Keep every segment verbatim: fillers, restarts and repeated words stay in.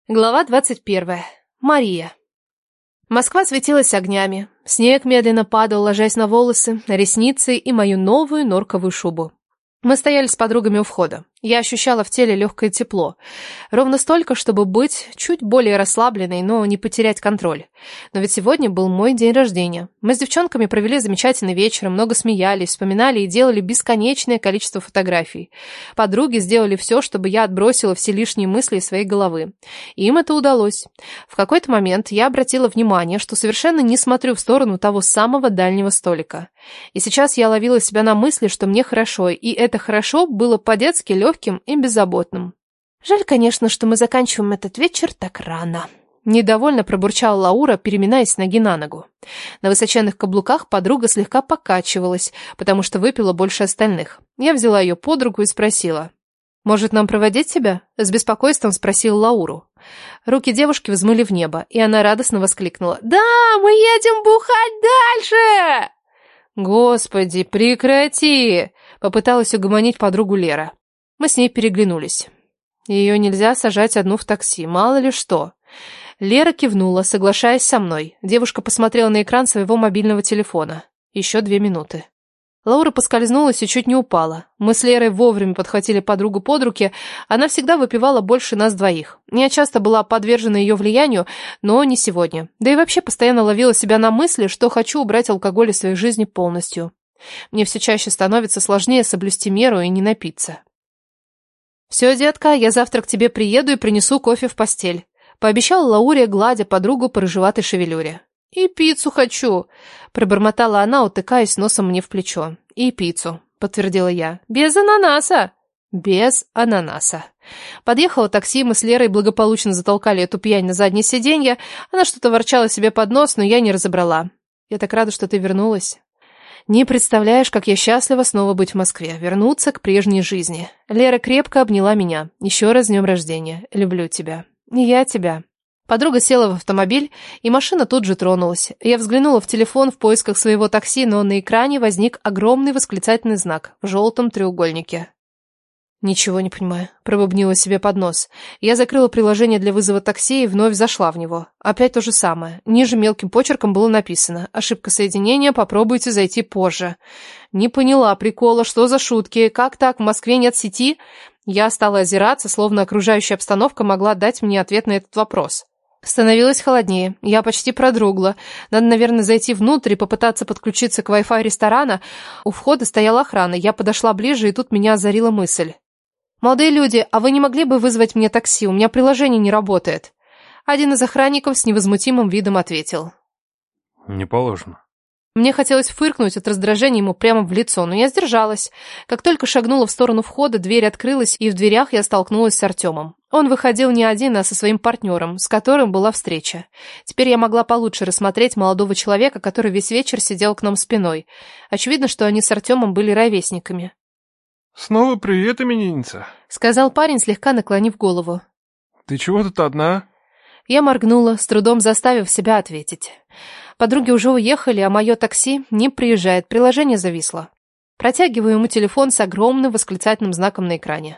Глава двадцать первая. Мария. Москва светилась огнями. Снег медленно падал, ложась на волосы, на ресницы и мою новую норковую шубу. Мы стояли с подругами у входа. Я ощущала в теле легкое тепло. Ровно столько, чтобы быть чуть более расслабленной, но не потерять контроль. Но ведь сегодня был мой день рождения. Мы с девчонками провели замечательный вечер, много смеялись, вспоминали и делали бесконечное количество фотографий. Подруги сделали все, чтобы я отбросила все лишние мысли из своей головы. И им это удалось. В какой-то момент я обратила внимание, что совершенно не смотрю в сторону того самого дальнего столика. И сейчас я ловила себя на мысли, что мне хорошо, и это хорошо было по-детски легким и беззаботным. Жаль, конечно, что мы заканчиваем этот вечер так рано. Недовольно пробурчала Лаура, переминаясь с ноги на ногу. На высоченных каблуках подруга слегка покачивалась, потому что выпила больше остальных. Я взяла ее под руку и спросила. «Может, нам проводить тебя?» С беспокойством спросила Лауру. Руки девушки взмыли в небо, и она радостно воскликнула. «Да, мы едем бухать дальше!» «Господи, прекрати!» Попыталась угомонить подругу Лера. Мы с ней переглянулись. Ее нельзя сажать одну в такси, мало ли что. Лера кивнула, соглашаясь со мной. Девушка посмотрела на экран своего мобильного телефона. Еще две минуты. Лаура поскользнулась и чуть не упала. Мы с Лерой вовремя подхватили подругу под руки. Она всегда выпивала больше нас двоих. Я часто была подвержена ее влиянию, но не сегодня. Да и вообще постоянно ловила себя на мысли, что хочу убрать алкоголь из своей жизни полностью. Мне все чаще становится сложнее соблюсти меру и не напиться. «Все, детка, я завтра к тебе приеду и принесу кофе в постель», пообещала Лауре, гладя подругу по рыжеватой шевелюре. «И пиццу хочу», пробормотала она, утыкаясь носом мне в плечо. «И пиццу», подтвердила я. «Без ананаса». «Без ананаса». Подъехало такси, мы с Лерой благополучно затолкали эту пьянь на заднее сиденье. Она что-то ворчала себе под нос, но я не разобрала. «Я так рада, что ты вернулась». «Не представляешь, как я счастлива снова быть в Москве, вернуться к прежней жизни». Лера крепко обняла меня. «Еще раз с днем рождения. Люблю тебя». «И я тебя». Подруга села в автомобиль, и машина тут же тронулась. Я взглянула в телефон в поисках своего такси, но на экране возник огромный восклицательный знак в желтом треугольнике. «Ничего не понимаю», — пробубнила себе под нос. Я закрыла приложение для вызова такси и вновь зашла в него. Опять то же самое. Ниже мелким почерком было написано: «Ошибка соединения, попробуйте зайти позже». Не поняла прикола, что за шутки, как так, в Москве нет сети? Я стала озираться, словно окружающая обстановка могла дать мне ответ на этот вопрос. Становилось холоднее, я почти продрогла. Надо, наверное, зайти внутрь и попытаться подключиться к Wi-Fi ресторана. У входа стояла охрана, я подошла ближе, и тут меня озарила мысль. «Молодые люди, а вы не могли бы вызвать мне такси? У меня приложение не работает». Один из охранников с невозмутимым видом ответил. «Не положено». Мне хотелось фыркнуть от раздражения ему прямо в лицо, но я сдержалась. Как только шагнула в сторону входа, дверь открылась, и в дверях я столкнулась с Артемом. Он выходил не один, а со своим партнером, с которым была встреча. Теперь я могла получше рассмотреть молодого человека, который весь вечер сидел к нам спиной. Очевидно, что они с Артемом были ровесниками. «Снова привет, именинница», — сказал парень, слегка наклонив голову. «Ты чего тут одна?» Я моргнула, с трудом заставив себя ответить. Подруги уже уехали, а мое такси не приезжает, приложение зависло. Протягиваю ему телефон с огромным восклицательным знаком на экране.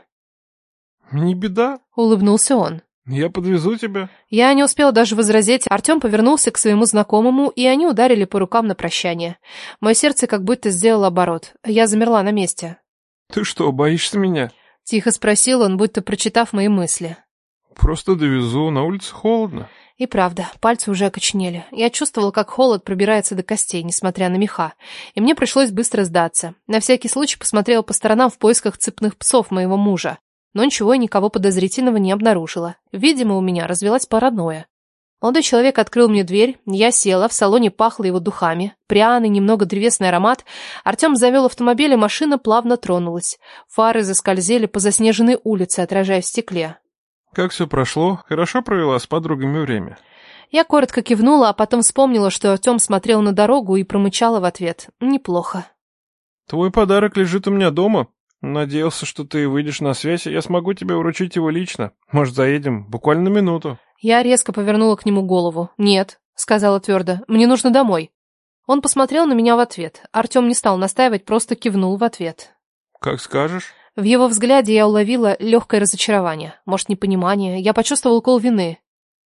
«Не беда», — улыбнулся он. «Я подвезу тебя». Я не успела даже возразить. Артем повернулся к своему знакомому, и они ударили по рукам на прощание. Мое сердце как будто сделало оборот. Я замерла на месте. «Ты что, боишься меня?» — тихо спросил он, будто прочитав мои мысли. «Просто довезу, на улице холодно». И правда, пальцы уже окоченели. Я чувствовала, как холод пробирается до костей, несмотря на меха. И мне пришлось быстро сдаться. На всякий случай посмотрела по сторонам в поисках цепных псов моего мужа. Но ничего и никого подозрительного не обнаружила. Видимо, у меня развилась паранойя. Молодой человек открыл мне дверь, я села, в салоне пахло его духами. Пряный, немного древесный аромат. Артем завел автомобиль, и машина плавно тронулась. Фары заскользили по заснеженной улице, отражая в стекле. «Как все прошло? Хорошо провела с подругами время?» Я коротко кивнула, а потом вспомнила, что Артем смотрел на дорогу, и промычала в ответ. «Неплохо». «Твой подарок лежит у меня дома. Надеялся, что ты выйдешь на связь, и я смогу тебе вручить его лично. Может, заедем? Буквально на минуту». Я резко повернула к нему голову. «Нет», — сказала твердо, — «мне нужно домой». Он посмотрел на меня в ответ. Артем не стал настаивать, просто кивнул в ответ. «Как скажешь». В его взгляде я уловила легкое разочарование, может, непонимание. Я почувствовала укол вины.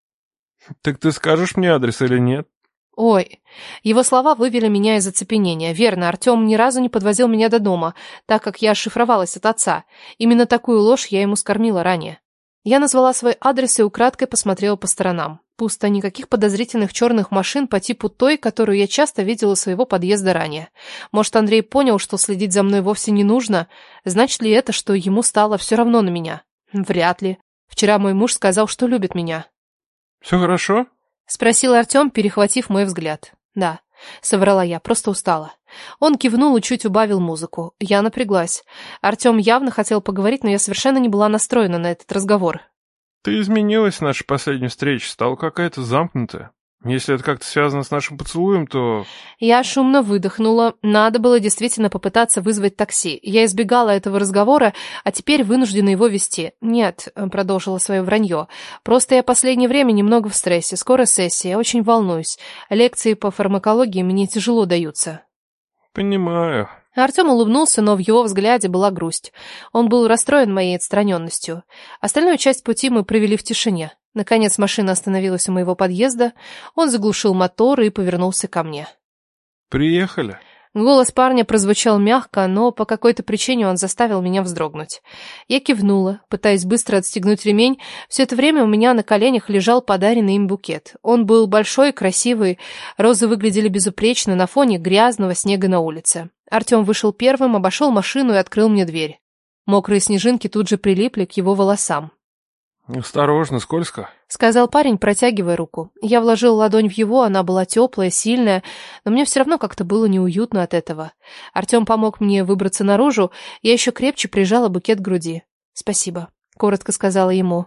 Так ты скажешь мне адрес или нет? Ой, его слова вывели меня из оцепенения. Верно, Артем ни разу не подвозил меня до дома, так как я шифровалась от отца. Именно такую ложь я ему скормила ранее. Я назвала свой адрес и украдкой посмотрела по сторонам. Пусто, никаких подозрительных черных машин по типу той, которую я часто видела у своего подъезда ранее. Может, Андрей понял, что следить за мной вовсе не нужно? Значит ли это, что ему стало все равно на меня? Вряд ли. Вчера мой муж сказал, что любит меня. Все хорошо? Спросил Артем, перехватив мой взгляд. Да, соврала я, просто устала. Он кивнул и чуть убавил музыку. Я напряглась. Артем явно хотел поговорить, но я совершенно не была настроена на этот разговор. Ты изменилась с нашей последней встречи, стала какая-то замкнутая. Если это как-то связано с нашим поцелуем, то... Я шумно выдохнула. Надо было действительно попытаться вызвать такси. Я избегала этого разговора, а теперь вынуждена его вести. Нет, продолжила свое вранье. Просто я последнее время немного в стрессе. Скоро сессия, я очень волнуюсь. Лекции по фармакологии мне тяжело даются. Понимаю. Артем улыбнулся, но в его взгляде была грусть. Он был расстроен моей отстраненностью. Остальную часть пути мы провели в тишине. Наконец машина остановилась у моего подъезда. Он заглушил мотор и повернулся ко мне. Приехали. Голос парня прозвучал мягко, но по какой-то причине он заставил меня вздрогнуть. Я кивнула, пытаясь быстро отстегнуть ремень. Все это время у меня на коленях лежал подаренный им букет. Он был большой, красивый, розы выглядели безупречно на фоне грязного снега на улице. Артем вышел первым, обошел машину и открыл мне дверь. Мокрые снежинки тут же прилипли к его волосам. «Осторожно, скользко», — сказал парень, протягивая руку. Я вложил ладонь в его, она была теплая, сильная, но мне все равно как-то было неуютно от этого. Артем помог мне выбраться наружу, я еще крепче прижала букет к груди. «Спасибо», — коротко сказала ему.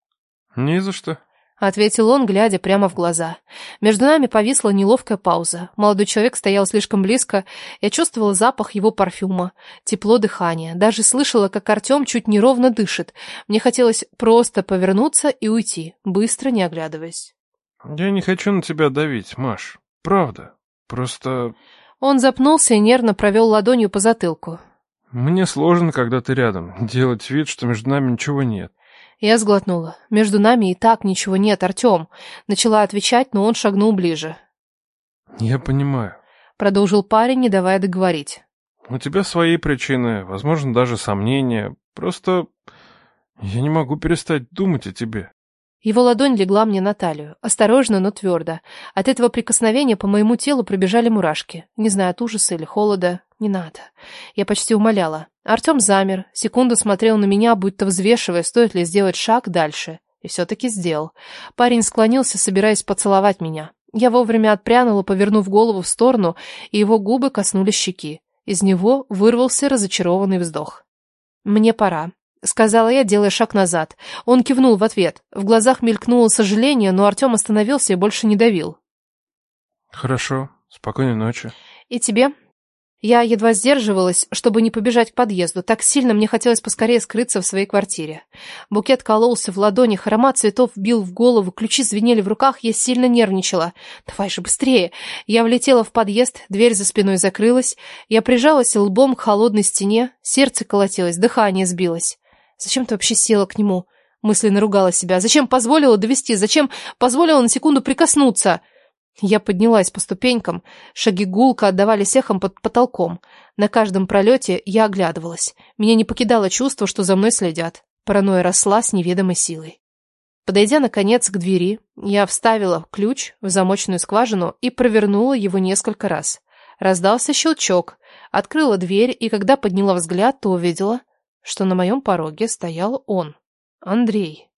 «Не за что», — ответил он, глядя прямо в глаза. Между нами повисла неловкая пауза. Молодой человек стоял слишком близко. Я чувствовала запах его парфюма, тепло дыхания. Даже слышала, как Артем чуть неровно дышит. Мне хотелось просто повернуться и уйти, быстро не оглядываясь. «Я не хочу на тебя давить, Маш. Правда. Просто...» Он запнулся и нервно провел ладонью по затылку. «Мне сложно, когда ты рядом, делать вид, что между нами ничего нет». Я сглотнула. Между нами и так ничего нет, Артем. Начала отвечать, но он шагнул ближе. «Я понимаю», — продолжил парень, не давая договорить. «У тебя свои причины, возможно, даже сомнения. Просто я не могу перестать думать о тебе». Его ладонь легла мне на талию. Осторожно, но твердо. От этого прикосновения по моему телу пробежали мурашки. Не знаю, от ужаса или холода. Не надо. Я почти умоляла. Артем замер. Секунду смотрел на меня, будто взвешивая, стоит ли сделать шаг дальше. И все-таки сделал. Парень склонился, собираясь поцеловать меня. Я вовремя отпрянула, повернув голову в сторону, и его губы коснулись щеки. Из него вырвался разочарованный вздох. «Мне пора», — сказала я, делая шаг назад. Он кивнул в ответ. В глазах мелькнуло сожаление, но Артем остановился и больше не давил. «Хорошо. Спокойной ночи». «И тебе?» Я едва сдерживалась, чтобы не побежать к подъезду. Так сильно мне хотелось поскорее скрыться в своей квартире. Букет кололся в ладонях, аромат цветов бил в голову, ключи звенели в руках, я сильно нервничала. «Давай же быстрее!» Я влетела в подъезд, дверь за спиной закрылась. Я прижалась лбом к холодной стене, сердце колотилось, дыхание сбилось. «Зачем ты вообще села к нему?» Мысленно ругала себя. «Зачем позволила довести? Зачем позволила на секунду прикоснуться?» Я поднялась по ступенькам, шаги гулко отдавались эхом под потолком. На каждом пролете я оглядывалась. Меня не покидало чувство, что за мной следят. Паранойя росла с неведомой силой. Подойдя, наконец, к двери, я вставила ключ в замочную скважину и провернула его несколько раз. Раздался щелчок, открыла дверь, и когда подняла взгляд, то увидела, что на моем пороге стоял он, Андрей.